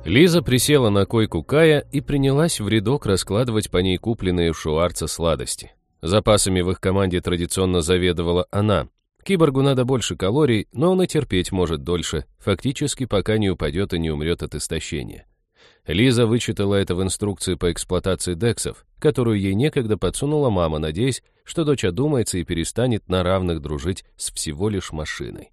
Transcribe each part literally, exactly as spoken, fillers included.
Лиза присела на койку Кая и принялась в рядок раскладывать по ней купленные у Шуарца сладости. Запасами в их команде традиционно заведовала она. Киборгу надо больше калорий, но он и терпеть может дольше, фактически пока не упадет и не умрет от истощения. Лиза вычитала это в инструкции по эксплуатации дексов, которую ей некогда подсунула мама, надеясь, что дочь одумается и перестанет на равных дружить с всего лишь машиной.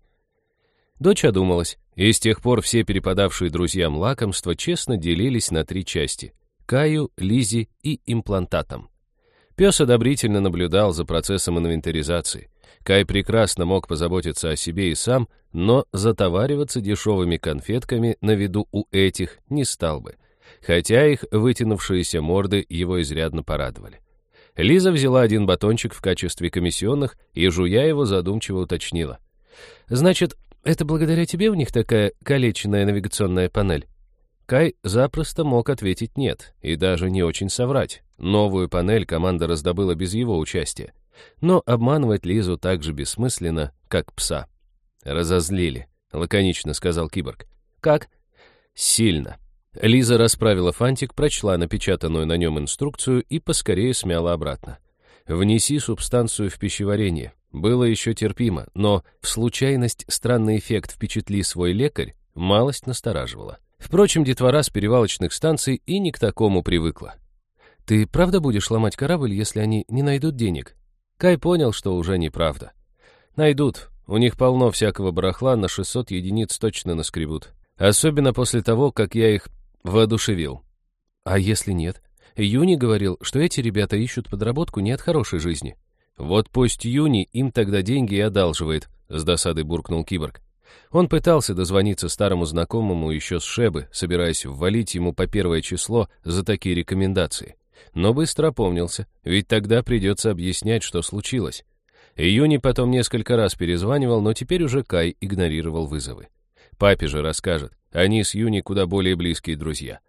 Дочь одумалась, и с тех пор все перепадавшие друзьям лакомства честно делились на три части — Каю, Лизе и имплантатам. Пес одобрительно наблюдал за процессом инвентаризации. Кай прекрасно мог позаботиться о себе и сам, но затовариваться дешевыми конфетками на виду у этих не стал бы, хотя их вытянувшиеся морды его изрядно порадовали. Лиза взяла один батончик в качестве комиссионных и, жуя его, задумчиво уточнила. «Значит, это благодаря тебе у них такая калеченная навигационная панель?» Кай запросто мог ответить «нет» и даже не очень соврать. Новую панель команда раздобыла без его участия. Но обманывать Лизу так же бессмысленно, как пса. «Разозлили», — лаконично сказал киборг. «Как?» «Сильно». Лиза расправила фантик, прочла напечатанную на нем инструкцию и поскорее смяла обратно. «Внеси субстанцию в пищеварение». Было еще терпимо, но в случайность странный эффект «впечатли свой лекарь» малость настораживала. Впрочем, детвора с перевалочных станций и не к такому привыкла. «Ты правда будешь ломать корабль, если они не найдут денег?» Кай понял, что уже неправда. «Найдут. У них полно всякого барахла, на шестьсот единиц точно наскребут. Особенно после того, как я их воодушевил». «А если нет? Юни говорил, что эти ребята ищут подработку не от хорошей жизни». «Вот пусть Юни им тогда деньги и одалживает», — с досадой буркнул киборг. Он пытался дозвониться старому знакомому еще с Шебы, собираясь ввалить ему по первое число за такие рекомендации. Но быстро опомнился, ведь тогда придется объяснять, что случилось. Юни потом несколько раз перезванивал, но теперь уже Кай игнорировал вызовы. Папе же расскажет, они с Юни куда более близкие друзья.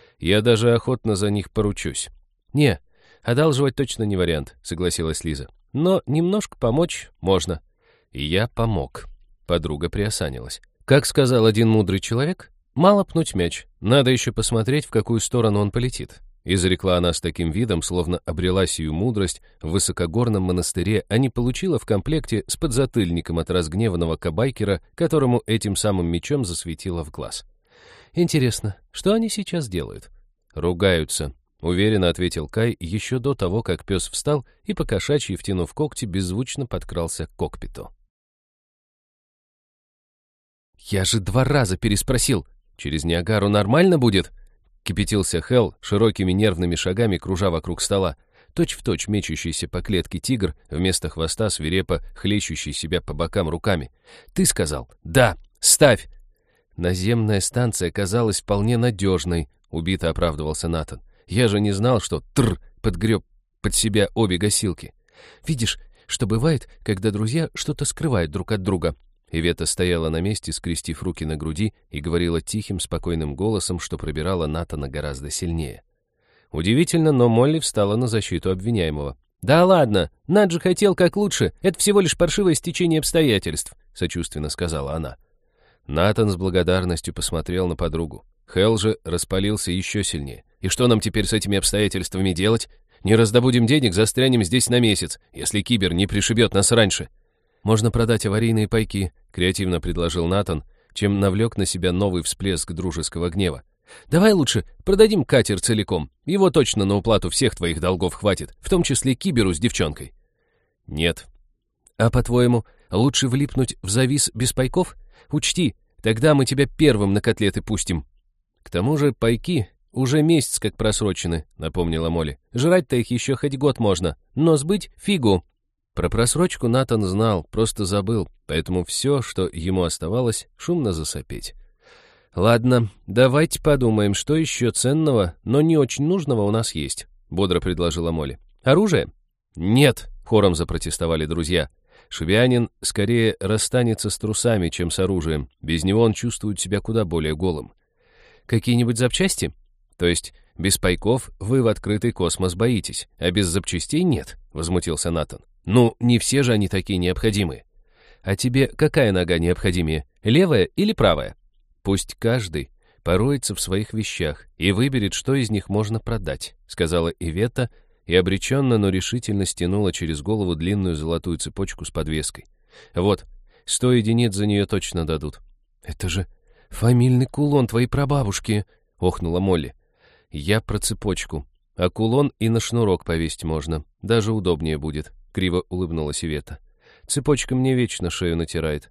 Я даже охотно за них поручусь. «Не, одалживать точно не вариант», — согласилась Лиза. «Но немножко помочь можно». И я помог. Подруга приосанилась. Как сказал один мудрый человек, мало пнуть мяч, надо еще посмотреть, в какую сторону он полетит. Изрекла она с таким видом, словно обрела сию мудрость в высокогорном монастыре, а не получила в комплекте с подзатыльником от разгневанного кабайкера, которому этим самым мечом засветила в глаз. «Интересно, что они сейчас делают?» «Ругаются», — уверенно ответил Кай еще до того, как пес встал и, покошачьи втянув когти, беззвучно подкрался к кокпиту. «Я же два раза переспросил. Через Ниагару нормально будет?» Кипятился Хелл, широкими нервными шагами кружа вокруг стола, точь-в-точь мечущийся по клетке тигр, вместо хвоста свирепо хлещущий себя по бокам руками. «Ты сказал, да, ставь!» «Наземная станция казалась вполне надежной», — убито оправдывался Натан. «Я же не знал, что тр подгреб под себя обе гасилки. Видишь, что бывает, когда друзья что-то скрывают друг от друга». Ивета стояла на месте, скрестив руки на груди, и говорила тихим, спокойным голосом, что пробирала Натана гораздо сильнее. Удивительно, но Молли встала на защиту обвиняемого. «Да ладно, Наджи хотел как лучше, это всего лишь паршивое стечение обстоятельств», — сочувственно сказала она. Натан с благодарностью посмотрел на подругу. Хелл же распалился еще сильнее. «И что нам теперь с этими обстоятельствами делать? Не раздобудем денег, застрянем здесь на месяц, если кибер не пришибет нас раньше». «Можно продать аварийные пайки», — креативно предложил Натан, чем навлек на себя новый всплеск дружеского гнева. «Давай лучше продадим катер целиком. Его точно на уплату всех твоих долгов хватит, в том числе киберу с девчонкой». «Нет». «А по-твоему, лучше влипнуть в завис без пайков? Учти, тогда мы тебя первым на котлеты пустим». «К тому же пайки уже месяц как просрочены», — напомнила Молли. «Жрать-то их еще хоть год можно, но сбыть — фигу». Про просрочку Натан знал, просто забыл, поэтому все, что ему оставалось, шумно засопеть. «Ладно, давайте подумаем, что еще ценного, но не очень нужного у нас есть», — бодро предложила Молли. «Оружие?» «Нет», — хором запротестовали друзья. Шубианин скорее расстанется с трусами, чем с оружием. Без него он чувствует себя куда более голым. «Какие-нибудь запчасти? То есть без пайков вы в открытый космос боитесь, а без запчастей нет?» — возмутился Натан. «Ну, не все же они такие необходимые». «А тебе какая нога необходимее, левая или правая?» «Пусть каждый пороется в своих вещах и выберет, что из них можно продать», — сказала Ивета и обреченно, но решительно стянула через голову длинную золотую цепочку с подвеской. «Вот, сто единиц за нее точно дадут». «Это же фамильный кулон твоей прабабушки», — охнула Молли. «Я про цепочку. А кулон и на шнурок повесить можно. Даже удобнее будет», — криво улыбнулась Ивета. «Цепочка мне вечно шею натирает.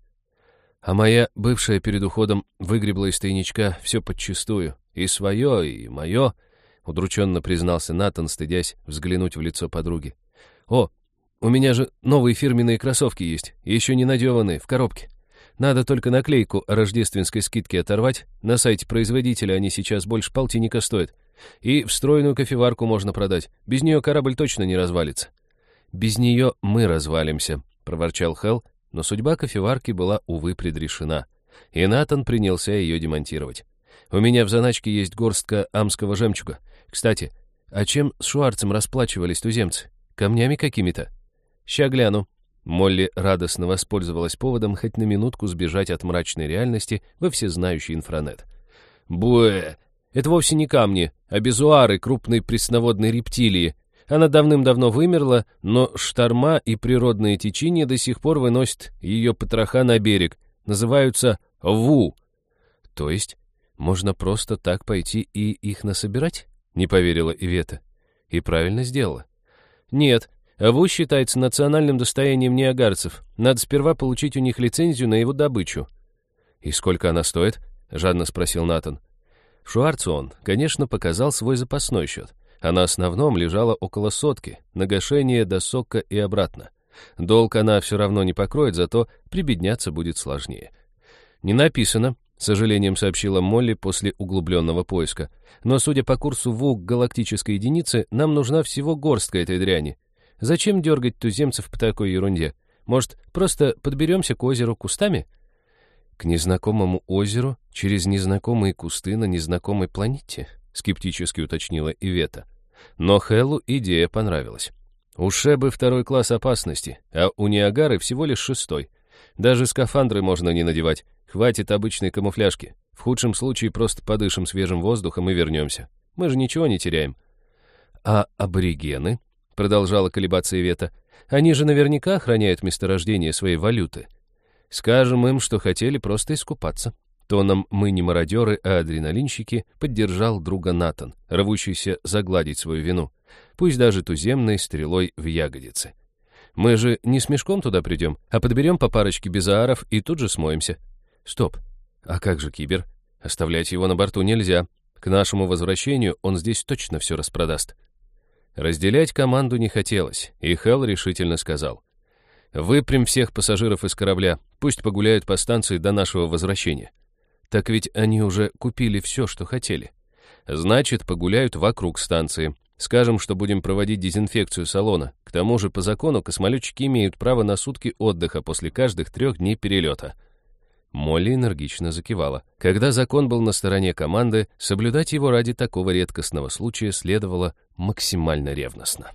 А моя бывшая перед уходом выгребла из тайничка все подчистую. И свое, и мое», — удрученно признался Натан, стыдясь взглянуть в лицо подруги. «О, у меня же новые фирменные кроссовки есть, еще не надеванные, в коробке. Надо только наклейку о рождественской скидке оторвать. На сайте производителя они сейчас больше полтинника стоят. И встроенную кофеварку можно продать. Без нее корабль точно не развалится». «Без нее мы развалимся», — проворчал Хелл, но судьба кофеварки была, увы, предрешена. И Натан принялся ее демонтировать. «У меня в заначке есть горстка амского жемчуга. Кстати, а чем с Шуарцем расплачивались туземцы? Камнями какими-то?» «Ща гляну». Молли радостно воспользовалась поводом хоть на минутку сбежать от мрачной реальности во всезнающий инфранет. «Буэ! Это вовсе не камни, а безуары крупной пресноводной рептилии. Она давным-давно вымерла, но шторма и природные течения до сих пор выносят ее потроха на берег. Называются ву». «То есть можно просто так пойти и их насобирать?» — не поверила Ивета. «И правильно сделала». «Нет, ву считается национальным достоянием ниагарцев. Надо сперва получить у них лицензию на его добычу». «И сколько она стоит?» — жадно спросил Натан. Шуарцу он, конечно, показал свой запасной счет, а на основном лежало около сотки, на гашение до сока и обратно. Долг она все равно не покроет, зато прибедняться будет сложнее. «Не написано», — с сожалением сообщила Молли после углубленного поиска. «Но, судя по курсу ВУ к галактической единице, нам нужна всего горстка этой дряни. Зачем дергать туземцев по такой ерунде? Может, просто подберемся к озеру кустами?» «К незнакомому озеру, через незнакомые кусты на незнакомой планете?» — скептически уточнила Ивета. Но Хеллу идея понравилась. У Шебы второй класс опасности, а у Ниагары всего лишь шестой. Даже скафандры можно не надевать, хватит обычной камуфляжки. В худшем случае просто подышим свежим воздухом и вернемся. Мы же ничего не теряем. «А аборигены?» — продолжала колебаться Ивета. «Они же наверняка охраняют месторождение своей валюты. Скажем им, что хотели просто искупаться». Тоном «мы не мародеры, а адреналинщики» поддержал друга Натан, рвущийся загладить свою вину, пусть даже туземной стрелой в ягодицы. «Мы же не с мешком туда придем, а подберем по парочке безааров и тут же смоемся». «Стоп, а как же Кибер? Оставлять его на борту нельзя. К нашему возвращению он здесь точно все распродаст». Разделять команду не хотелось, и Хелл решительно сказал: «Выпрям всех пассажиров из корабля, пусть погуляют по станции до нашего возвращения». «Так ведь они уже купили все, что хотели». «Значит, погуляют вокруг станции. Скажем, что будем проводить дезинфекцию салона. К тому же, по закону, космолетчики имеют право на сутки отдыха после каждых трех дней перелета». Молли энергично закивала. Когда закон был на стороне команды, соблюдать его ради такого редкостного случая следовало максимально ревностно.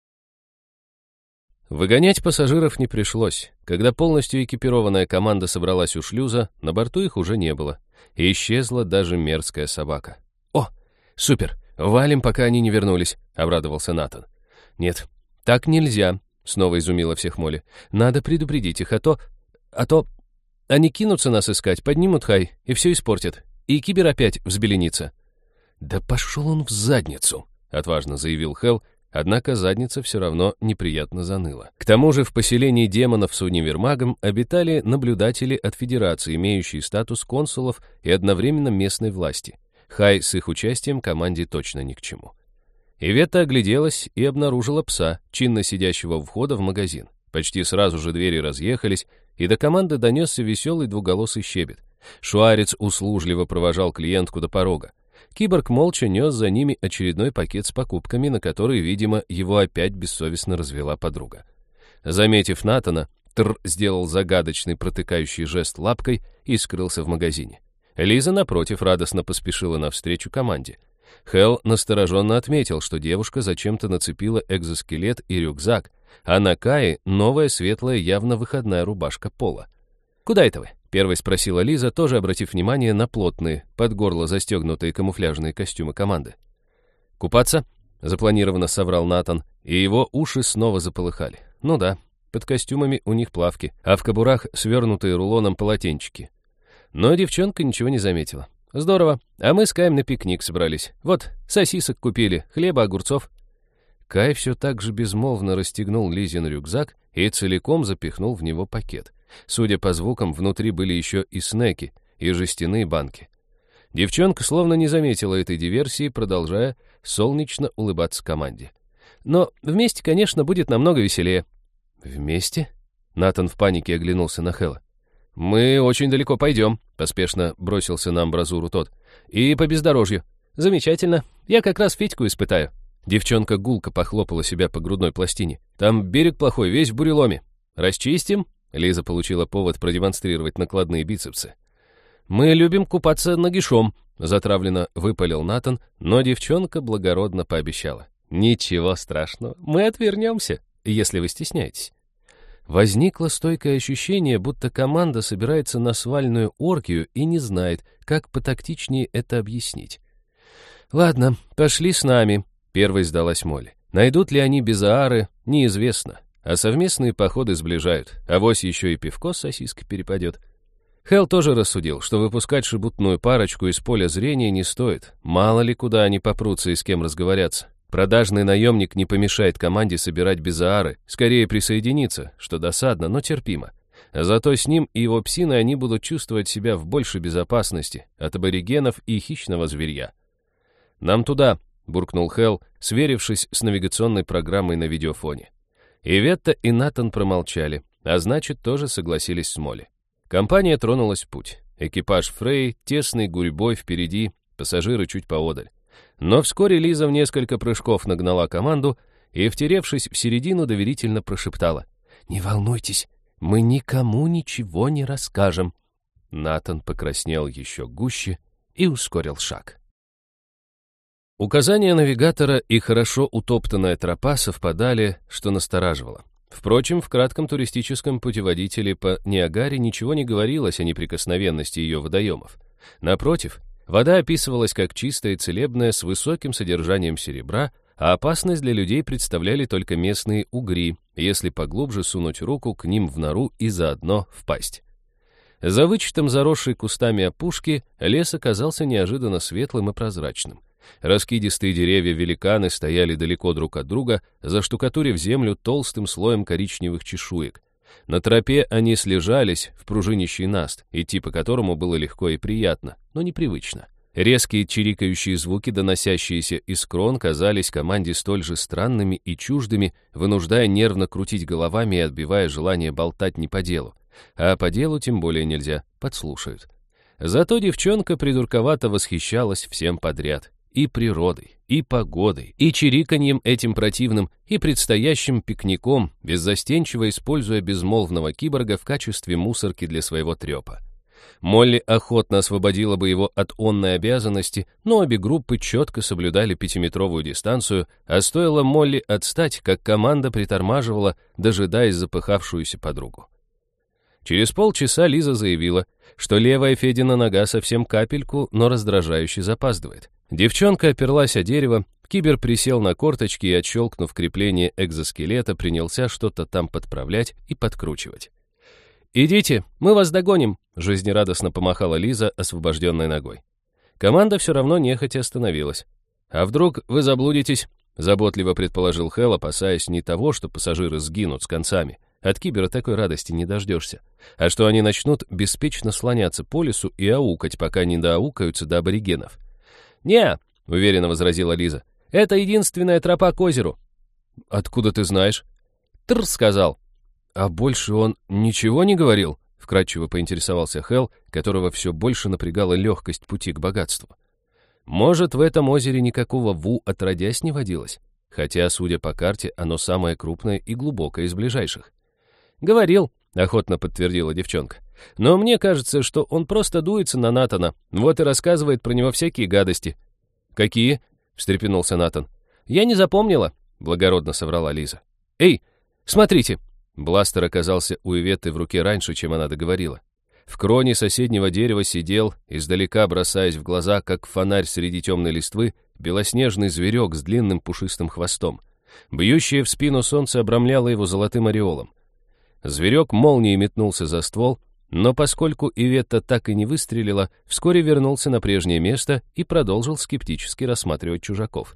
Выгонять пассажиров не пришлось. Когда полностью экипированная команда собралась у шлюза, на борту их уже не было. И исчезла даже мерзкая собака. «О, супер! Валим, пока они не вернулись», — обрадовался Натан. «Нет, так нельзя», — снова изумила всех Молли. «Надо предупредить их, а то... а то... они кинутся нас искать, поднимут хай и все испортят. И Кибер опять взбеленится». «Да пошел он в задницу», — отважно заявил Хелл, однако задница все равно неприятно заныла. К тому же в поселении демонов с универмагом обитали наблюдатели от Федерации, имеющие статус консулов и одновременно местной власти. Хай с их участием команде точно ни к чему. Ивета огляделась и обнаружила пса, чинно сидящего у входа в магазин. Почти сразу же двери разъехались, и до команды донесся веселый двуголосый щебет. Шуарец услужливо провожал клиентку до порога. Киборг молча нес за ними очередной пакет с покупками, на который, видимо, его опять бессовестно развела подруга. Заметив Натана, Тр сделал загадочный протыкающий жест лапкой и скрылся в магазине. Лиза, напротив, радостно поспешила навстречу команде. Хелл настороженно отметил, что девушка зачем-то нацепила экзоскелет и рюкзак, а на Кае новая светлая, явно выходная рубашка пола. «Куда это вы? Первой спросила Лиза, тоже обратив внимание на плотные, под горло застегнутые камуфляжные костюмы команды. «Купаться?» — запланированно соврал Натан, и его уши снова заполыхали. Ну да, под костюмами у них плавки, а в кобурах свернутые рулоном полотенчики. Но девчонка ничего не заметила. «Здорово, а мы с Каем на пикник собрались. Вот, сосисок купили, хлеба, огурцов». Кай все так же безмолвно расстегнул Лизин рюкзак и целиком запихнул в него пакет. Судя по звукам, внутри были еще и снеки, и жестяные банки. Девчонка словно не заметила этой диверсии, продолжая солнечно улыбаться команде. «Но вместе, конечно, будет намного веселее». «Вместе?» Натан в панике оглянулся на Хэлла. «Мы очень далеко пойдем», — поспешно бросился на амбразуру тот. «И по бездорожью. Замечательно. Я как раз Федьку испытаю». Девчонка гулко похлопала себя по грудной пластине. «Там берег плохой, весь в буреломе. Расчистим?» Лиза получила повод продемонстрировать накладные бицепсы. «Мы любим купаться нагишом», — затравленно выпалил Натан, но девчонка благородно пообещала. «Ничего страшного, мы отвернемся, если вы стесняетесь». Возникло стойкое ощущение, будто команда собирается на свальную оргию и не знает, как потактичнее это объяснить. «Ладно, пошли с нами», — первой сдалась Молли. «Найдут ли они Безаары, неизвестно, а совместные походы сближают, авось еще и пивко с сосиской перепадет». Хэл тоже рассудил, что выпускать шебутную парочку из поля зрения не стоит, мало ли куда они попрутся и с кем разговорятся. Продажный наемник не помешает команде собирать Безаары, скорее присоединиться, что досадно, но терпимо. Зато с ним и его псиной они будут чувствовать себя в большей безопасности от аборигенов и хищного зверья. «Нам туда», — буркнул Хэл, сверившись с навигационной программой на видеофоне. Иветта и Натан промолчали, а значит, тоже согласились с Молли. Компания тронулась в путь. Экипаж Фрей тесной гурьбой впереди, пассажиры чуть поодаль. Но вскоре Лиза в несколько прыжков нагнала команду и, втеревшись в середину, доверительно прошептала: «Не волнуйтесь, мы никому ничего не расскажем». Натан покраснел еще гуще и ускорил шаг. Указания навигатора и хорошо утоптанная тропа совпадали, что настораживало. Впрочем, в кратком туристическом путеводителе по Ниагаре ничего не говорилось о неприкосновенности ее водоемов. Напротив, вода описывалась как чистая и целебная с высоким содержанием серебра, а опасность для людей представляли только местные угри, если поглубже сунуть руку к ним в нору и заодно впасть. За вычетом заросшей кустами опушки лес оказался неожиданно светлым и прозрачным. Раскидистые деревья-великаны стояли далеко друг от друга, заштукатурив землю толстым слоем коричневых чешуек. На тропе они слежались в пружинищий наст, идти по которому было легко и приятно, но непривычно. Резкие чирикающие звуки, доносящиеся из крон, казались команде столь же странными и чуждыми, вынуждая нервно крутить головами и отбивая желание болтать не по делу. А по делу тем более нельзя, подслушают. Зато девчонка придурковато восхищалась всем подряд. И природой, и погодой, и чириканьем этим противным, и предстоящим пикником, беззастенчиво используя безмолвного киборга в качестве мусорки для своего трепа. Молли охотно освободила бы его от онной обязанности, но обе группы четко соблюдали пятиметровую дистанцию, а стоило Молли отстать, как команда притормаживала, дожидаясь запыхавшуюся подругу. Через полчаса Лиза заявила, что левая Федина нога совсем капельку, но раздражающе запаздывает. Девчонка оперлась о дерево, кибер присел на корточки и, отщелкнув крепление экзоскелета, принялся что-то там подправлять и подкручивать. «Идите, мы вас догоним», — жизнерадостно помахала Лиза освобожденной ногой. Команда все равно нехотя остановилась. «А вдруг вы заблудитесь?» — заботливо предположил Хэл, опасаясь не того, что пассажиры сгинут с концами. От кибера такой радости не дождешься. А что они начнут беспечно слоняться по лесу и аукать, пока не доаукаются до аборигенов. «Не», — уверенно возразила Лиза, — «это единственная тропа к озеру». «Откуда ты знаешь?» «Тр», — сказал. «А больше он ничего не говорил?» — вкратчиво поинтересовался Хэл, которого все больше напрягала легкость пути к богатству. «Может, в этом озере никакого Ву отродясь не водилось? Хотя, судя по карте, оно самое крупное и глубокое из ближайших». «Говорил», — охотно подтвердила девчонка. «Но мне кажется, что он просто дуется на Натана, вот и рассказывает про него всякие гадости». «Какие?» — встрепенулся Натан. «Я не запомнила», — благородно соврала Лиза. «Эй, смотрите!» Бластер оказался у Иветты в руке раньше, чем она договорила. В кроне соседнего дерева сидел, издалека бросаясь в глаза, как фонарь среди темной листвы, белоснежный зверек с длинным пушистым хвостом. Бьющее в спину солнце обрамляло его золотым ореолом. Зверек молнией метнулся за ствол, но поскольку Иветта так и не выстрелила, вскоре вернулся на прежнее место и продолжил скептически рассматривать чужаков.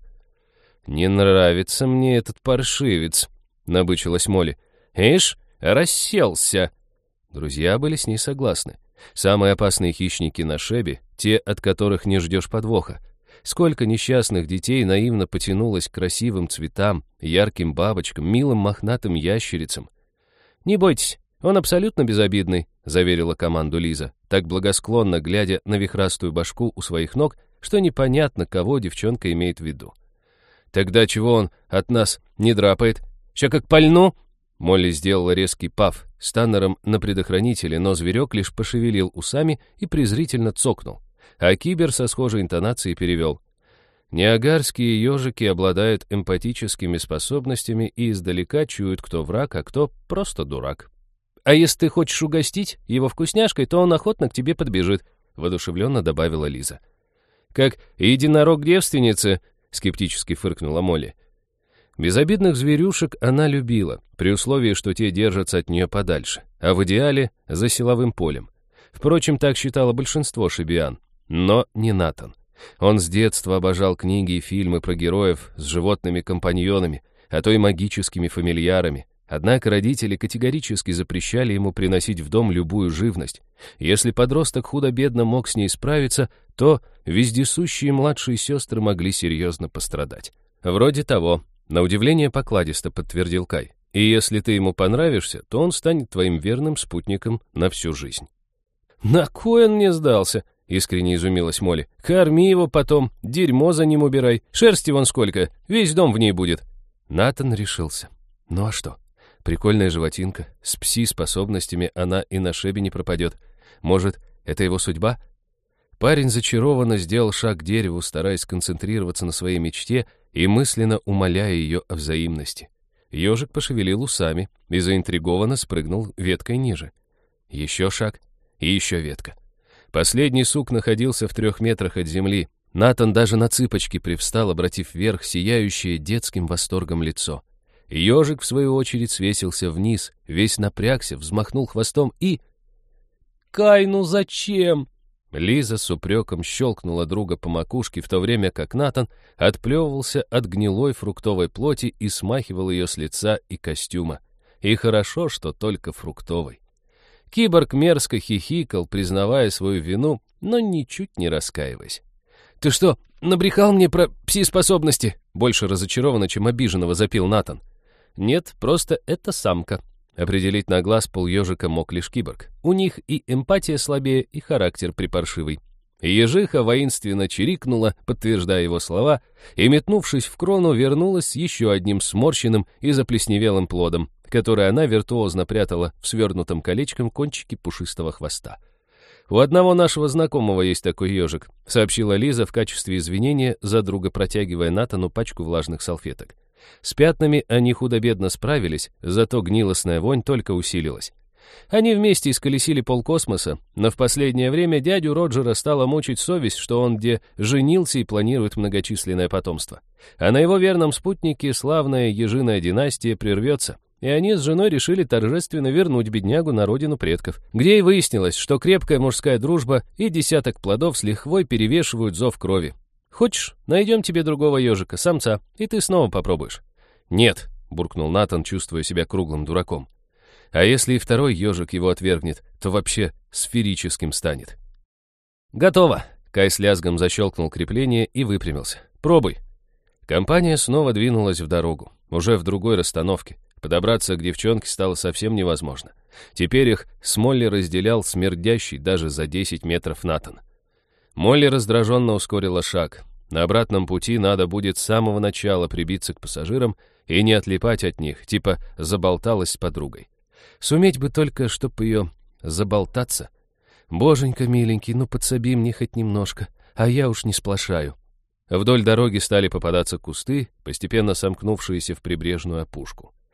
«Не нравится мне этот паршивец», — набычилась Молли. «Ишь, расселся!» Друзья были с ней согласны. Самые опасные хищники на Шебе, те, от которых не ждешь подвоха. Сколько несчастных детей наивно потянулось к красивым цветам, ярким бабочкам, милым мохнатым ящерицам. «Не бойтесь, он абсолютно безобидный», — заверила команду Лиза, так благосклонно глядя на вихрастую башку у своих ног, что непонятно, кого девчонка имеет в виду. «Тогда чего он от нас не драпает? Ща как пальну!» Молли сделала резкий паф с таннером на предохранителе, но зверек лишь пошевелил усами и презрительно цокнул. А Кибер со схожей интонацией перевел. «Ниагарские ежики обладают эмпатическими способностями и издалека чуют, кто враг, а кто просто дурак. А если ты хочешь угостить его вкусняшкой, то он охотно к тебе подбежит», — воодушевленно добавила Лиза. «Как единорог девственницы», — скептически фыркнула Молли. Безобидных зверюшек она любила, при условии, что те держатся от нее подальше, а в идеале — за силовым полем. Впрочем, так считало большинство шебиан, но не Натан. Он с детства обожал книги и фильмы про героев с животными-компаньонами, а то и магическими фамильярами. Однако родители категорически запрещали ему приносить в дом любую живность. Если подросток худо-бедно мог с ней справиться, то вездесущие младшие сестры могли серьезно пострадать. Вроде того. На удивление покладисто подтвердил Кай. И если ты ему понравишься, то он станет твоим верным спутником на всю жизнь. «На кой он мне сдался?» — искренне изумилась Молли. «Корми его потом, дерьмо за ним убирай. Шерсти вон сколько, весь дом в ней будет». Натан решился. Ну а что? Прикольная животинка, с пси-способностями она и на Шебе не пропадет. Может, это его судьба? Парень зачарованно сделал шаг к дереву, стараясь сконцентрироваться на своей мечте и мысленно умоляя ее о взаимности. Ежик пошевелил усами и заинтригованно спрыгнул веткой ниже. Еще шаг и еще ветка. Последний сук находился в трех метрах от земли. Натан даже на цыпочки привстал, обратив вверх сияющее детским восторгом лицо. Ежик, в свою очередь, свесился вниз, весь напрягся, взмахнул хвостом и... «Кай, ну зачем?» Лиза с упреком щелкнула друга по макушке, в то время как Натан отплевывался от гнилой фруктовой плоти и смахивал ее с лица и костюма. И хорошо, что только фруктовой. Киборг мерзко хихикал, признавая свою вину, но ничуть не раскаиваясь. «Ты что, набрехал мне про пси-способности?» Больше разочарованно, чем обиженного, запил Натан. «Нет, просто это самка». Определить на глаз полъежика мог лишь киборг. У них и эмпатия слабее, и характер припаршивый. Ежиха воинственно чирикнула, подтверждая его слова, и, метнувшись в крону, вернулась с еще одним сморщенным и заплесневелым плодом, который она виртуозно прятала в свернутом колечком кончике пушистого хвоста. «У одного нашего знакомого есть такой ежик», — сообщила Лиза в качестве извинения за друга, протягивая Натану пачку влажных салфеток. С пятнами они худо-бедно справились, зато гнилостная вонь только усилилась. Они вместе исколесили полкосмоса, но в последнее время дядю Роджера стала мучить совесть, что он где женился и планирует многочисленное потомство. А на его верном спутнике славная ежиная династия прервется, и они с женой решили торжественно вернуть беднягу на родину предков, где и выяснилось, что крепкая мужская дружба и десяток плодов с лихвой перевешивают зов крови. «Хочешь, найдем тебе другого ежика, самца, и ты снова попробуешь». «Нет», — буркнул Натан, чувствуя себя круглым дураком. «А если и второй ежик его отвергнет, то вообще сферическим станет». «Готово», — Кай с лязгом защелкнул крепление и выпрямился. «Пробуй». Компания снова двинулась в дорогу, уже в другой расстановке. Подобраться к девчонке стало совсем невозможно. Теперь их с Молли разделял смердящий даже за десять метров Натан. Молли раздраженно ускорила шаг. На обратном пути надо будет с самого начала прибиться к пассажирам и не отлипать от них, типа заболталась с подругой. Суметь бы только, чтоб ее заболтаться. Боженька миленький, ну подсоби мне хоть немножко, а я уж не сплошаю. Вдоль дороги стали попадаться кусты, постепенно сомкнувшиеся в прибрежную опушку.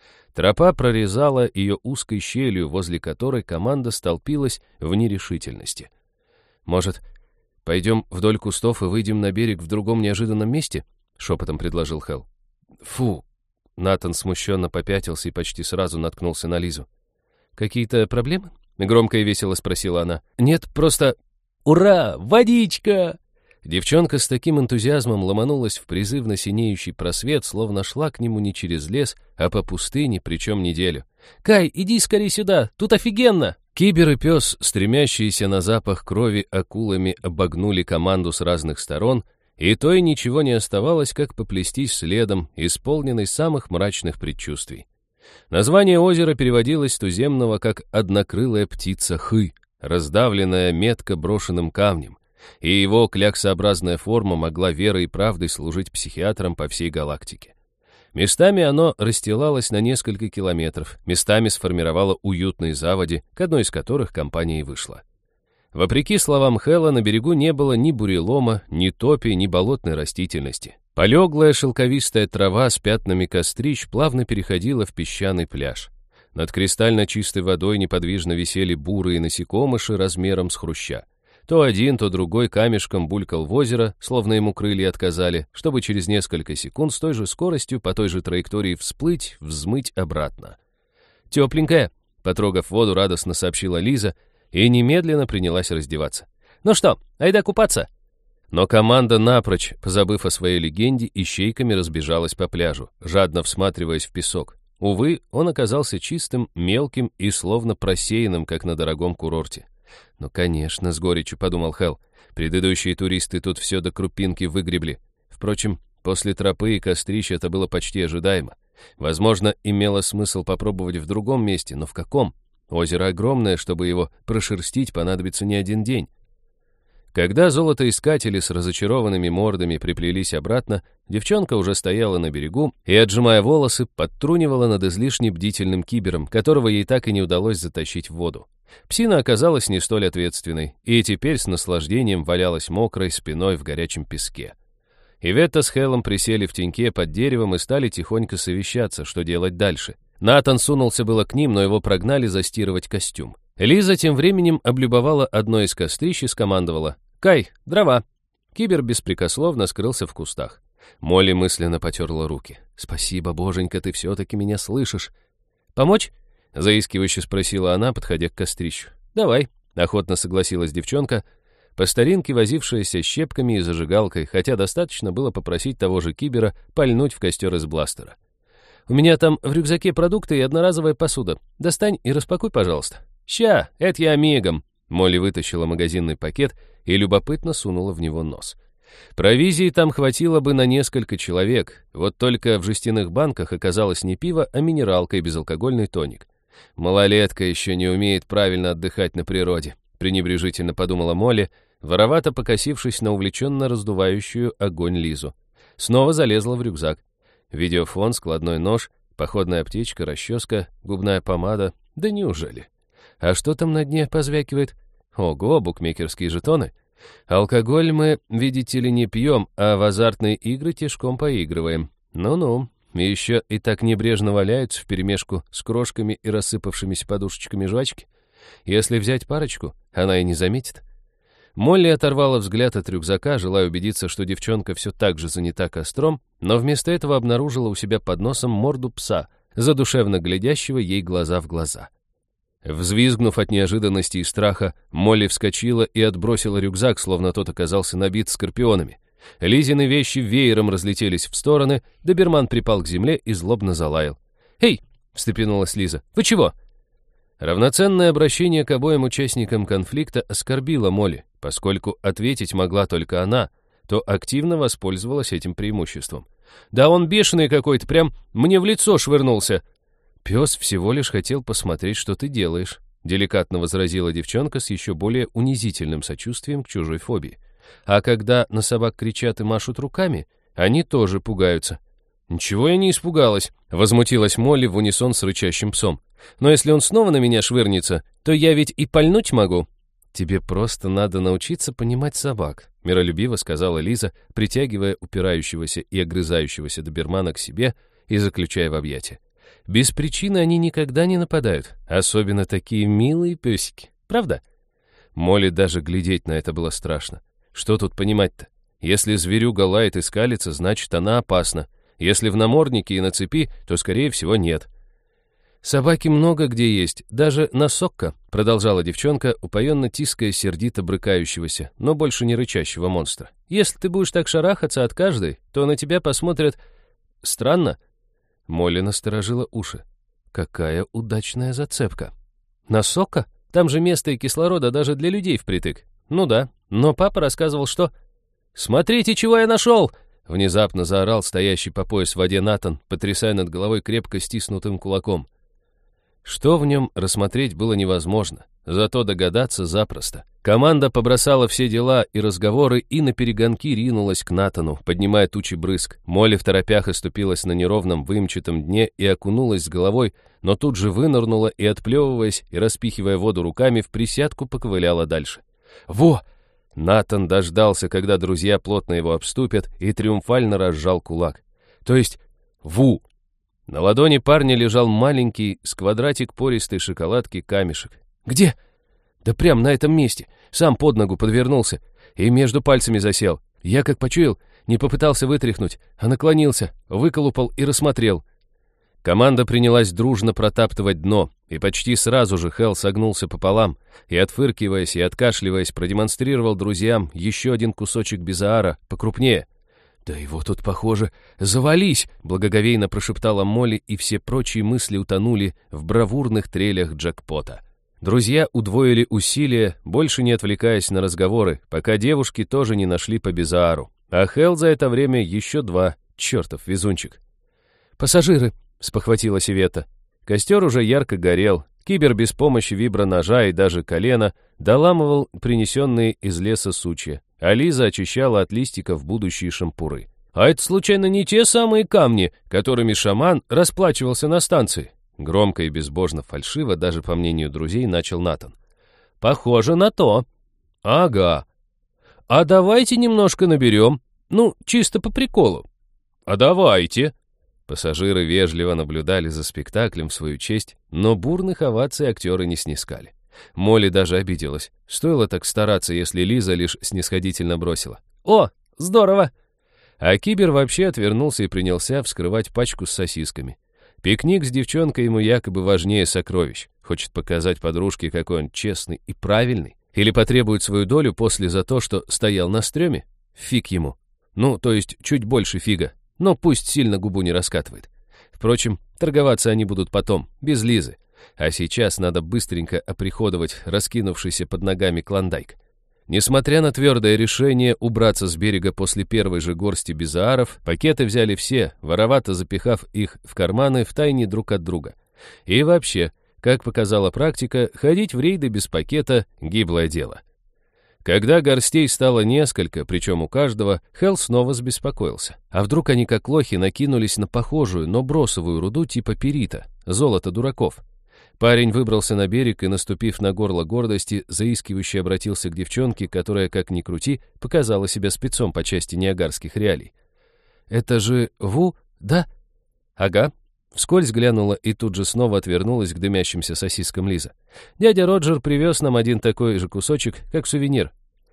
Тропа прорезала ее узкой щелью, возле которой команда столпилась в нерешительности. «Может, пойдем вдоль кустов и выйдем на берег в другом неожиданном месте?» — шепотом предложил Хэл. «Фу!» — Натан смущенно попятился и почти сразу наткнулся на Лизу. «Какие-то проблемы?» — громко и весело спросила она. «Нет, просто...» «Ура! Водичка!» Девчонка с таким энтузиазмом ломанулась в призывно синеющий просвет, словно шла к нему не через лес, а по пустыне, причем неделю. «Кай, иди скорее сюда! Тут офигенно!» Кибер и пес, стремящиеся на запах крови акулами, обогнули команду с разных сторон, и той ничего не оставалось, как поплестись следом, исполненный самых мрачных предчувствий. Название озера переводилось с туземного как «однокрылая птица Хы», раздавленная метко брошенным камнем, и его кляксообразная форма могла верой и правдой служить психиатрам по всей галактике. Местами оно расстилалось на несколько километров, местами сформировало уютные заводи, к одной из которых компания и вышла. Вопреки словам Хэла, на берегу не было ни бурелома, ни топи, ни болотной растительности. Полеглая шелковистая трава с пятнами кострищ плавно переходила в песчаный пляж. Над кристально чистой водой неподвижно висели бурые насекомыши размером с хруща. То один, то другой камешком булькал в озеро, словно ему крылья отказали, чтобы через несколько секунд с той же скоростью по той же траектории всплыть, взмыть обратно. «Тепленькая», — потрогав воду, радостно сообщила Лиза и немедленно принялась раздеваться. «Ну что, айда купаться?» Но команда, напрочь, позабыв о своей легенде, ищейками разбежалась по пляжу, жадно всматриваясь в песок. Увы, он оказался чистым, мелким и словно просеянным, как на дорогом курорте. «Ну, конечно», — с горечью подумал Хэл, предыдущие туристы тут все до крупинки выгребли. Впрочем, после тропы и кострищ это было почти ожидаемо. Возможно, имело смысл попробовать в другом месте, но в каком? Озеро огромное, чтобы его прошерстить, понадобится не один день. Когда золотоискатели с разочарованными мордами приплелись обратно, девчонка уже стояла на берегу и, отжимая волосы, подтрунивала над излишне бдительным кибером, которого ей так и не удалось затащить в воду. Псина оказалась не столь ответственной, и теперь с наслаждением валялась мокрой спиной в горячем песке. Иветта с Хелом присели в теньке под деревом и стали тихонько совещаться, что делать дальше. Натан сунулся было к ним, но его прогнали застирывать костюм. Лиза тем временем облюбовала одно из кострищ и скомандовала: «Кай, дрова!» Кибер беспрекословно скрылся в кустах. Молли мысленно потерла руки. «Спасибо, боженька, ты все-таки меня слышишь». «Помочь?» — заискивающе спросила она, подходя к кострищу. «Давай», — охотно согласилась девчонка, по старинке возившаяся щепками и зажигалкой, хотя достаточно было попросить того же Кибера пальнуть в костер из бластера. «У меня там в рюкзаке продукты и одноразовая посуда. Достань и распакуй, пожалуйста». «Ща, это я мигом». Молли вытащила магазинный пакет и любопытно сунула в него нос. Провизии там хватило бы на несколько человек, вот только в жестяных банках оказалось не пиво, а минералка и безалкогольный тоник. «Малолетка еще не умеет правильно отдыхать на природе», пренебрежительно подумала Молли, воровато покосившись на увлеченно раздувающую огонь Лизу. Снова залезла в рюкзак. Видеофон, складной нож, походная аптечка, расческа, губная помада. Да неужели? А что там на дне позвякивает? Ого, букмекерские жетоны. Алкоголь мы, видите ли, не пьем, а в азартные игры тишком поигрываем. Ну-ну, еще и так небрежно валяются вперемешку с крошками и рассыпавшимися подушечками жвачки. Если взять парочку, она и не заметит. Молли оторвала взгляд от рюкзака, желая убедиться, что девчонка все так же занята костром, но вместо этого обнаружила у себя под носом морду пса, задушевно глядящего ей глаза в глаза. Взвизгнув от неожиданности и страха, Молли вскочила и отбросила рюкзак, словно тот оказался набит скорпионами. Лизины вещи веером разлетелись в стороны, доберман припал к земле и злобно залаял. «Эй!» — встрепенулась Лиза. «Вы чего?» Равноценное обращение к обоим участникам конфликта оскорбило Молли, поскольку ответить могла только она, то активно воспользовалась этим преимуществом. «Да он бешеный какой-то, прям мне в лицо швырнулся!» «Пес всего лишь хотел посмотреть, что ты делаешь», — деликатно возразила девчонка с еще более унизительным сочувствием к чужой фобии. «А когда на собак кричат и машут руками, они тоже пугаются». «Ничего я не испугалась», — возмутилась Молли в унисон с рычащим псом. «Но если он снова на меня швырнется, то я ведь и пальнуть могу». «Тебе просто надо научиться понимать собак», — миролюбиво сказала Лиза, притягивая упирающегося и огрызающегося добермана к себе и заключая в объятия. Без причины они никогда не нападают, особенно такие милые песики. Правда? Молли даже глядеть на это было страшно. Что тут понимать-то? Если зверюга лает и скалится, значит, она опасна. Если в наморднике и на цепи, то, скорее всего, нет. «Собаки много где есть, даже на Сокко», — продолжала девчонка, упоенно тиская сердито брыкающегося, но больше не рычащего монстра. «Если ты будешь так шарахаться от каждой, то на тебя посмотрят... странно». Молли насторожила уши. «Какая удачная зацепка». «На Сокко? Там же места и кислорода даже для людей впритык». «Ну да, но папа рассказывал, что...» «Смотрите, чего я нашел!» Внезапно заорал стоящий по пояс в воде Натан, потрясая над головой крепко стиснутым кулаком. Что в нем рассмотреть было невозможно, зато догадаться запросто. Команда побросала все дела и разговоры и наперегонки ринулась к Натану, поднимая тучи брызг. Молли в торопях оступилась на неровном выемчатом дне и окунулась с головой, но тут же вынырнула и, отплевываясь и распихивая воду руками, в присядку поковыляла дальше. «Во!» Натан дождался, когда друзья плотно его обступят, и триумфально разжал кулак. То есть «Ву!» На ладони парня лежал маленький, с квадратик пористой шоколадки камешек. «Где?» «Да прям на этом месте. Сам под ногу подвернулся и между пальцами засел. Я, как почуял, не попытался вытряхнуть, а наклонился, выколупал и рассмотрел». Команда принялась дружно протаптывать дно, и почти сразу же Хелл согнулся пополам и, отфыркиваясь и откашливаясь, продемонстрировал друзьям еще один кусочек безаара, покрупнее. «Да его тут, похоже, завались!» — благоговейно прошептала Молли, и все прочие мысли утонули в бравурных трелях джекпота. Друзья удвоили усилия, больше не отвлекаясь на разговоры, пока девушки тоже не нашли по безаару. А Хелл за это время еще два, чертов везунчик. «Пассажиры!» — спохватилась Ивета. Костер уже ярко горел, Кибер без помощи виброножа и даже колена доламывал принесенные из леса сучья, а Лиза очищала от листиков будущие шампуры. «А это, случайно, не те самые камни, которыми шаман расплачивался на станции?» Громко и безбожно фальшиво, даже по мнению друзей, начал Натан. «Похоже на то». «Ага. А давайте немножко наберем. Ну, чисто по приколу». «А давайте». Пассажиры вежливо наблюдали за спектаклем в свою честь, но бурных оваций актеры не снискали. Молли даже обиделась. Стоило так стараться, если Лиза лишь снисходительно бросила. «О, здорово!» А Кибер вообще отвернулся и принялся вскрывать пачку с сосисками. Пикник с девчонкой ему якобы важнее сокровищ. Хочет показать подружке, какой он честный и правильный. Или потребует свою долю после за то, что стоял на стреме? Фиг ему. Ну, то есть чуть больше фига. Но пусть сильно губу не раскатывает. Впрочем, торговаться они будут потом, без Лизы. А сейчас надо быстренько оприходовать раскинувшийся под ногами клондайк. Несмотря на твердое решение убраться с берега после первой же горсти безааров, пакеты взяли все, воровато запихав их в карманы втайне друг от друга. И вообще, как показала практика, ходить в рейды без пакета — гиблое дело. Когда горстей стало несколько, причем у каждого, Хелл снова забеспокоился. А вдруг они, как лохи, накинулись на похожую, но бросовую руду типа перита, золото дураков? Парень выбрался на берег и, наступив на горло гордости, заискивающе обратился к девчонке, которая, как ни крути, показала себя спецом по части ниагарских реалий. «Это же Ву, да?» «Ага». Вскользь глянула и тут же снова отвернулась к дымящимся сосискам Лиза. «Дядя Роджер привез нам один такой же кусочек, как сувенир».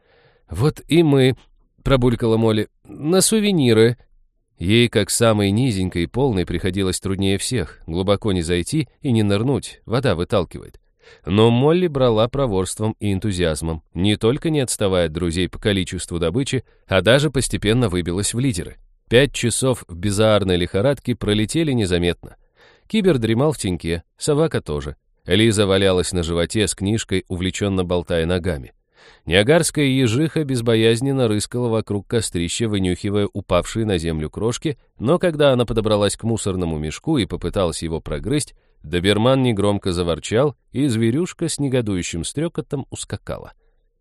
«Вот и мы», — пробулькала Молли, — «на сувениры». Ей, как самой низенькой и полной, приходилось труднее всех, глубоко не зайти и не нырнуть, вода выталкивает. Но Молли брала проворством и энтузиазмом, не только не отставая от друзей по количеству добычи, а даже постепенно выбилась в лидеры. Пять часов в безаарной лихорадке пролетели незаметно. Кибер дремал в теньке, собака тоже. Лиза валялась на животе с книжкой, увлеченно болтая ногами. Ниагарская ежиха безбоязненно рыскала вокруг кострища, вынюхивая упавшие на землю крошки, но когда она подобралась к мусорному мешку и попыталась его прогрызть, доберман негромко заворчал, и зверюшка с негодующим стрекотом ускакала.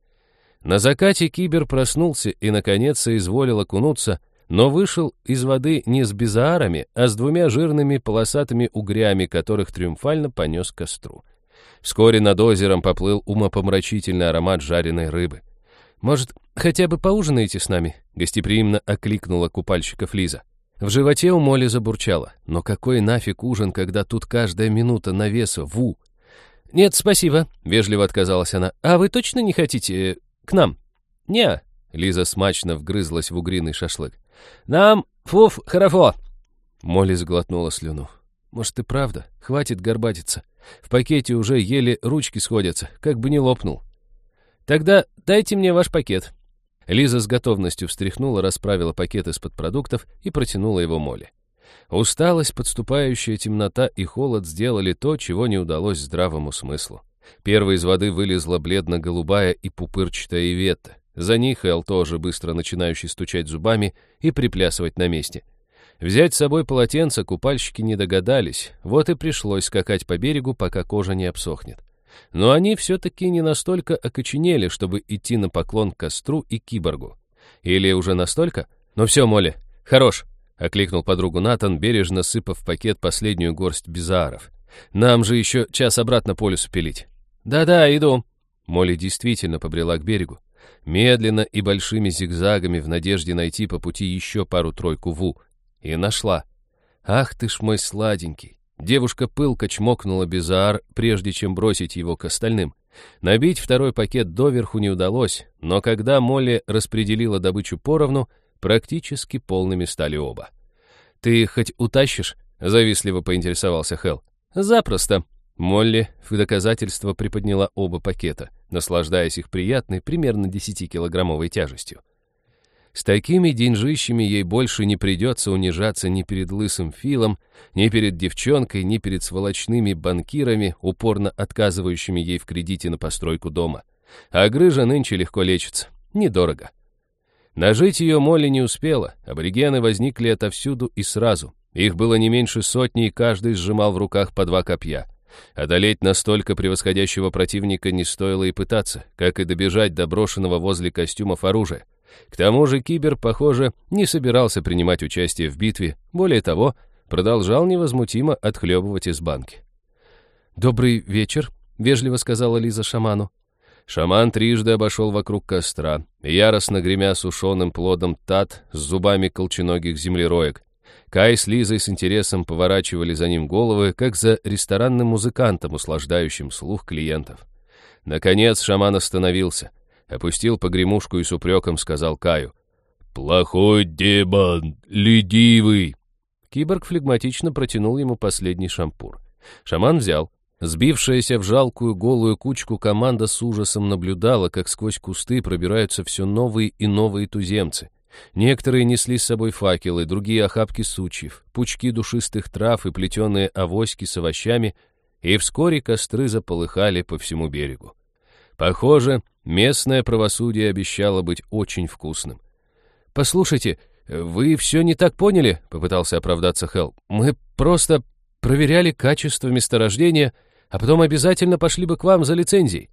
На закате Кибер проснулся и, наконец, соизволил окунуться, но вышел из воды не с безаарами, а с двумя жирными полосатыми угрями, которых триумфально понес к костру. Вскоре над озером поплыл умопомрачительный аромат жареной рыбы. «Может, хотя бы поужинаете с нами?» — гостеприимно окликнула купальщиков Лиза. В животе у Молли забурчало. Но какой нафиг ужин, когда тут каждая минута навеса, ву? «Нет, спасибо», — вежливо отказалась она. «А вы точно не хотите... к нам?» «Не». Лиза смачно вгрызлась в угриный шашлык. «Нам... фуф, хорошо». Молли сглотнула слюну. «Может, и правда? Хватит горбатиться. В пакете уже еле ручки сходятся, как бы не лопнул». «Тогда дайте мне ваш пакет». Лиза с готовностью встряхнула, расправила пакет из-под продуктов и протянула его Молли. Усталость, подступающая темнота и холод сделали то, чего не удалось здравому смыслу. Первой из воды вылезла бледно-голубая и пупырчатая Иветта. За ней Хэл, тоже быстро начинающий стучать зубами и приплясывать на месте. Взять с собой полотенце купальщики не догадались, вот и пришлось скакать по берегу, пока кожа не обсохнет. Но они все-таки не настолько окоченели, чтобы идти на поклон к костру и киборгу. Или уже настолько? Ну все, Молли, хорош. — окликнул подругу Натан, бережно сыпав в пакет последнюю горсть бизааров. «Нам же еще час обратно по лесу пилить». «Да-да, иду». Молли действительно побрела к берегу. Медленно и большими зигзагами в надежде найти по пути еще пару-тройку ву. И нашла. «Ах ты ж мой сладенький». Девушка пылко чмокнула бизаар, прежде чем бросить его к остальным. Набить второй пакет доверху не удалось, но когда Молли распределила добычу поровну, практически полными стали оба. «Ты хоть утащишь?» — завистливо поинтересовался Хэл. «Запросто». Молли в доказательство приподняла оба пакета, наслаждаясь их приятной, примерно десятикилограммовой тяжестью. С такими деньжищами ей больше не придется унижаться ни перед лысым Филом, ни перед девчонкой, ни перед сволочными банкирами, упорно отказывающими ей в кредите на постройку дома. А грыжа нынче легко лечится. Недорого. Нажить ее Молли не успела, аборигены возникли отовсюду и сразу. Их было не меньше сотни, и каждый сжимал в руках по два копья. Одолеть настолько превосходящего противника не стоило и пытаться, как и добежать до брошенного возле костюмов оружия. К тому же Кибер, похоже, не собирался принимать участие в битве, более того, продолжал невозмутимо отхлебывать из банки. «Добрый вечер», — вежливо сказала Лиза шаману. Шаман трижды обошел вокруг костра, яростно гремя сушеным плодом тат с зубами колченогих землероек. Кай с Лизой с интересом поворачивали за ним головы, как за ресторанным музыкантом, услаждающим слух клиентов. Наконец шаман остановился, опустил погремушку и с упреком сказал Каю: «Плохой демон, ледивый!» Киборг флегматично протянул ему последний шампур. Шаман взял. Сбившаяся в жалкую голую кучку команда с ужасом наблюдала, как сквозь кусты пробираются все новые и новые туземцы. Некоторые несли с собой факелы, другие — охапки сучьев, пучки душистых трав и плетеные авоськи с овощами, и вскоре костры заполыхали по всему берегу. Похоже, местное правосудие обещало быть очень вкусным. «Послушайте, вы все не так поняли?» — попытался оправдаться Хэл. «Мы просто проверяли качество месторождения, а потом обязательно пошли бы к вам за лицензией».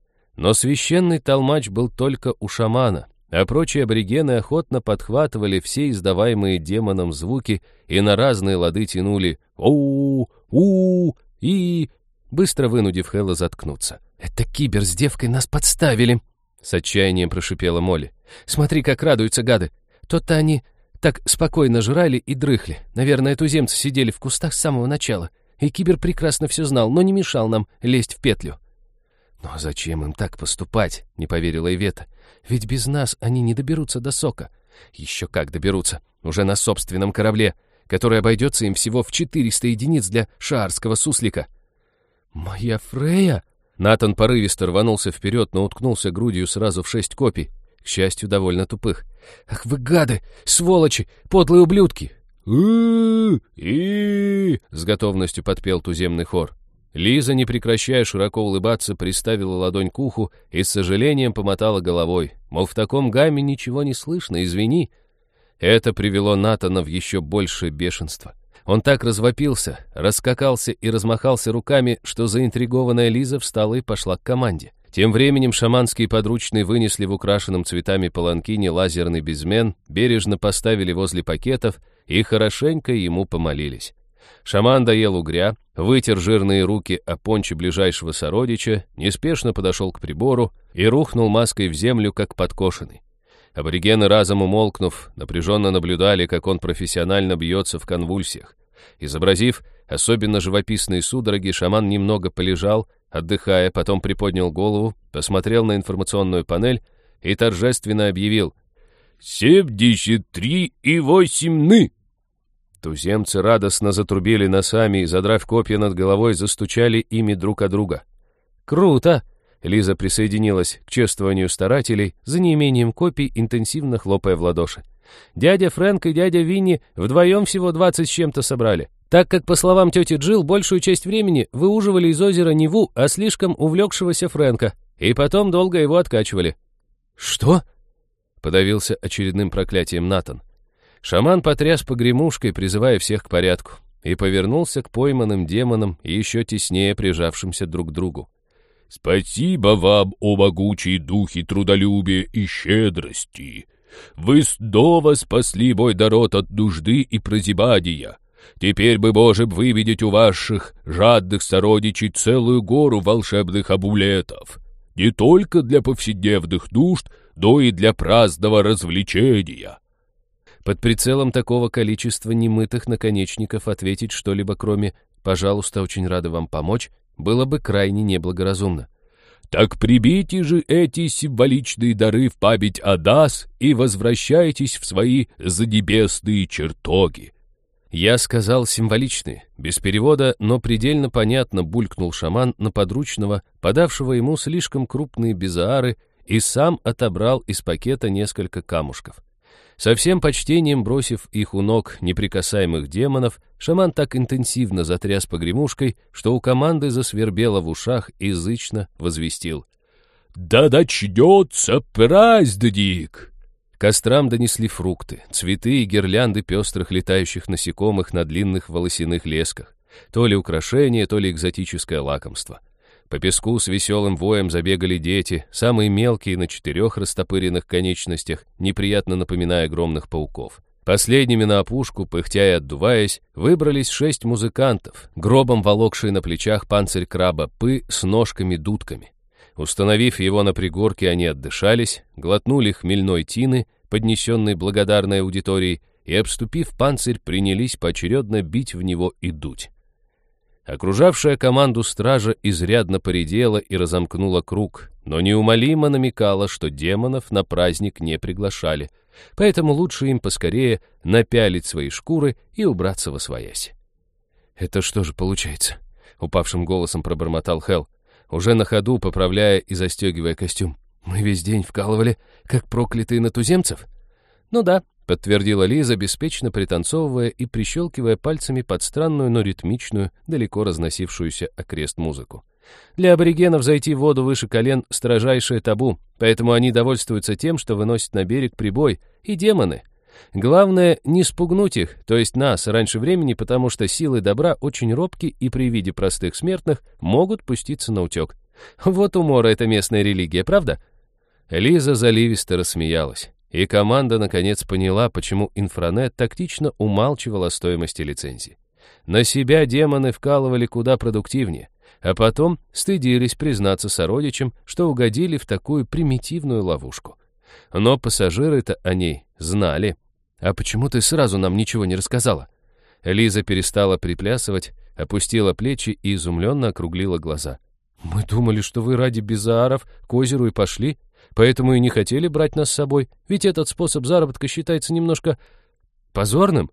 Но священный толмач был только у шамана, а прочие аборигены охотно подхватывали все издаваемые демоном звуки и на разные лады тянули «оу», «у», «и», быстро вынудив Хэлла заткнуться. «Это Кибер с девкой нас подставили», — с отчаянием прошипела Молли. «Смотри, как радуются гады. То-то они так спокойно жрали и дрыхли. Наверное, туземцы сидели в кустах с самого начала. И Кибер прекрасно все знал, но не мешал нам лезть в петлю». «Но зачем им так поступать?» — не поверила Ивета. «Ведь без нас они не доберутся до сока». «Еще как доберутся. Уже на собственном корабле, который обойдется им всего в четыреста единиц для шаарского суслика». «Моя Фрея!» Натан порывисто рванулся вперед, но уткнулся грудью сразу в шесть копий, к счастью, довольно тупых. «Ах вы гады! Сволочи! Подлые ублюдки!» «И-и-и!» — с готовностью подпел туземный хор. Лиза, не прекращая широко улыбаться, приставила ладонь к уху и с сожалением помотала головой, мол, в таком гамме ничего не слышно, извини. Это привело Натана в еще большее бешенство. Он так развопился, раскакался и размахался руками, что заинтригованная Лиза встала и пошла к команде. Тем временем шаманские подручные вынесли в украшенном цветами паланкине лазерный безмен, бережно поставили возле пакетов и хорошенько ему помолились. Шаман доел угря, вытер жирные руки о понче ближайшего сородича, неспешно подошел к прибору и рухнул маской в землю, как подкошенный. Аборигены, разом умолкнув, напряженно наблюдали, как он профессионально бьется в конвульсиях. Изобразив особенно живописные судороги, шаман немного полежал, отдыхая, потом приподнял голову, посмотрел на информационную панель и торжественно объявил: «Семьдесят три и восемь ны!» Туземцы радостно затрубили носами и, задрав копья над головой, застучали ими друг о друга. «Круто!» — Лиза присоединилась к чествованию старателей, за неимением копий, интенсивно хлопая в ладоши. «Дядя Фрэнк и дядя Винни вдвоем всего двадцать с чем-то собрали, так как, по словам тети Джилл, большую часть времени выуживали из озера не Ву, а слишком увлекшегося Фрэнка, и потом долго его откачивали». «Что?» — подавился очередным проклятием Натан. Шаман потряс погремушкой, призывая всех к порядку, и повернулся к пойманным демонам, еще теснее прижавшимся друг к другу. «Спасибо вам, о могучие духи трудолюбия и щедрости! Вы снова спасли мой народ от нужды и прозябания. Теперь мы можем выведеть у ваших жадных сородичей целую гору волшебных амулетов, не только для повседневных нужд, но и для праздного развлечения». Под прицелом такого количества немытых наконечников ответить что-либо, кроме «пожалуйста, очень рады вам помочь», было бы крайне неблагоразумно. «Так примите же эти символичные дары в память о нас и возвращайтесь в свои занебесные чертоги». Я сказал символичные, без перевода, но предельно понятно булькнул шаман на подручного, подавшего ему слишком крупные безаары, и сам отобрал из пакета несколько камушков. Со всем почтением бросив их у ног неприкасаемых демонов, шаман так интенсивно затряс погремушкой, что у команды засвербело в ушах и язычно возвестил: «Да начнется праздник!» К кострам донесли фрукты, цветы и гирлянды пестрых летающих насекомых на длинных волосяных лесках, то ли украшение, то ли экзотическое лакомство. По песку с веселым воем забегали дети, самые мелкие на четырех растопыренных конечностях, неприятно напоминая огромных пауков. Последними на опушку, пыхтя и отдуваясь, выбрались шесть музыкантов, гробом волокшие на плечах панцирь краба Пы с ножками-дудками. Установив его на пригорке, они отдышались, глотнули хмельной тины, поднесенной благодарной аудиторией, и, обступив панцирь, принялись поочередно бить в него и дуть. Окружавшая команду стража изрядно поредела и разомкнула круг, но неумолимо намекала, что демонов на праздник не приглашали, поэтому лучше им поскорее напялить свои шкуры и убраться восвоясь. «Это что же получается?» — упавшим голосом пробормотал Хелл, уже на ходу поправляя и застегивая костюм. «Мы весь день вкалывали, как проклятые на туземцев?» «Ну да», — подтвердила Лиза, беспечно пританцовывая и прищелкивая пальцами под странную, но ритмичную, далеко разносившуюся окрест музыку. «Для аборигенов зайти в воду выше колен — строжайшее табу, поэтому они довольствуются тем, что выносят на берег прибой, и демоны. Главное — не спугнуть их, то есть нас, раньше времени, потому что силы добра очень робки и при виде простых смертных могут пуститься на утек. Вот умора эта местная религия, правда?» Лиза заливисто рассмеялась. И команда наконец поняла, почему Инфранет тактично умалчивал о стоимости лицензии. На себя демоны вкалывали куда продуктивнее, а потом стыдились признаться сородичам, что угодили в такую примитивную ловушку. Но пассажиры-то о ней знали. «А почему ты сразу нам ничего не рассказала?» Лиза перестала приплясывать, опустила плечи и изумленно округлила глаза. «Мы думали, что вы ради безааров к озеру и пошли, поэтому и не хотели брать нас с собой, ведь этот способ заработка считается немножко позорным».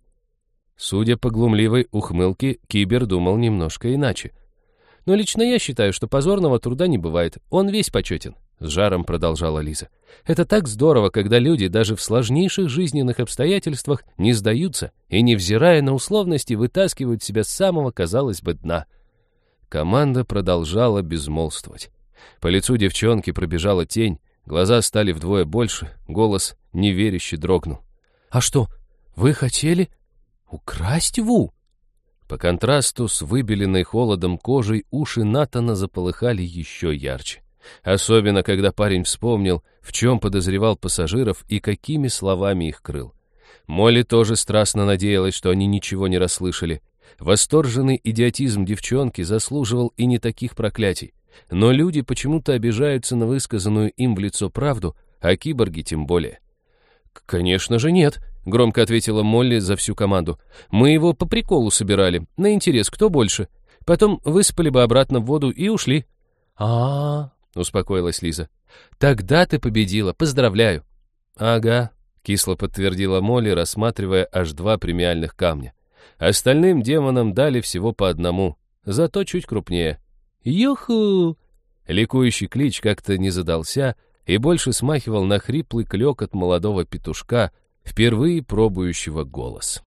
Судя по глумливой ухмылке, Кибер думал немножко иначе. «Но лично я считаю, что позорного труда не бывает, он весь почетен», — с жаром продолжала Лиза. «Это так здорово, когда люди даже в сложнейших жизненных обстоятельствах не сдаются и, невзирая на условности, вытаскивают себя с самого, казалось бы, дна». Команда продолжала безмолвствовать. По лицу девчонки пробежала тень, глаза стали вдвое больше, голос неверяще дрогнул. «А что, вы хотели украсть Ву?» По контрасту с выбеленной холодом кожей уши Натана заполыхали еще ярче. Особенно, когда парень вспомнил, в чем подозревал пассажиров и какими словами их крыл. Молли тоже страстно надеялась, что они ничего не расслышали. Восторженный идиотизм девчонки заслуживал и не таких проклятий. Но люди почему-то обижаются на высказанную им в лицо правду, а киборги тем более. «Конечно же нет», — громко ответила Молли за всю команду. «Мы его по приколу собирали, на интерес, кто больше. Потом высыпали бы обратно в воду и ушли». «А-а-а», — успокоилась Лиза. «Тогда ты победила, поздравляю». «Ага», — кисло подтвердила Молли, рассматривая аж два премиальных камня. Остальным демонам дали всего по одному, зато чуть крупнее. «Юху!» Ликующий клич как-то не задался и больше смахивал на хриплый клёкот молодого петушка, впервые пробующего голос.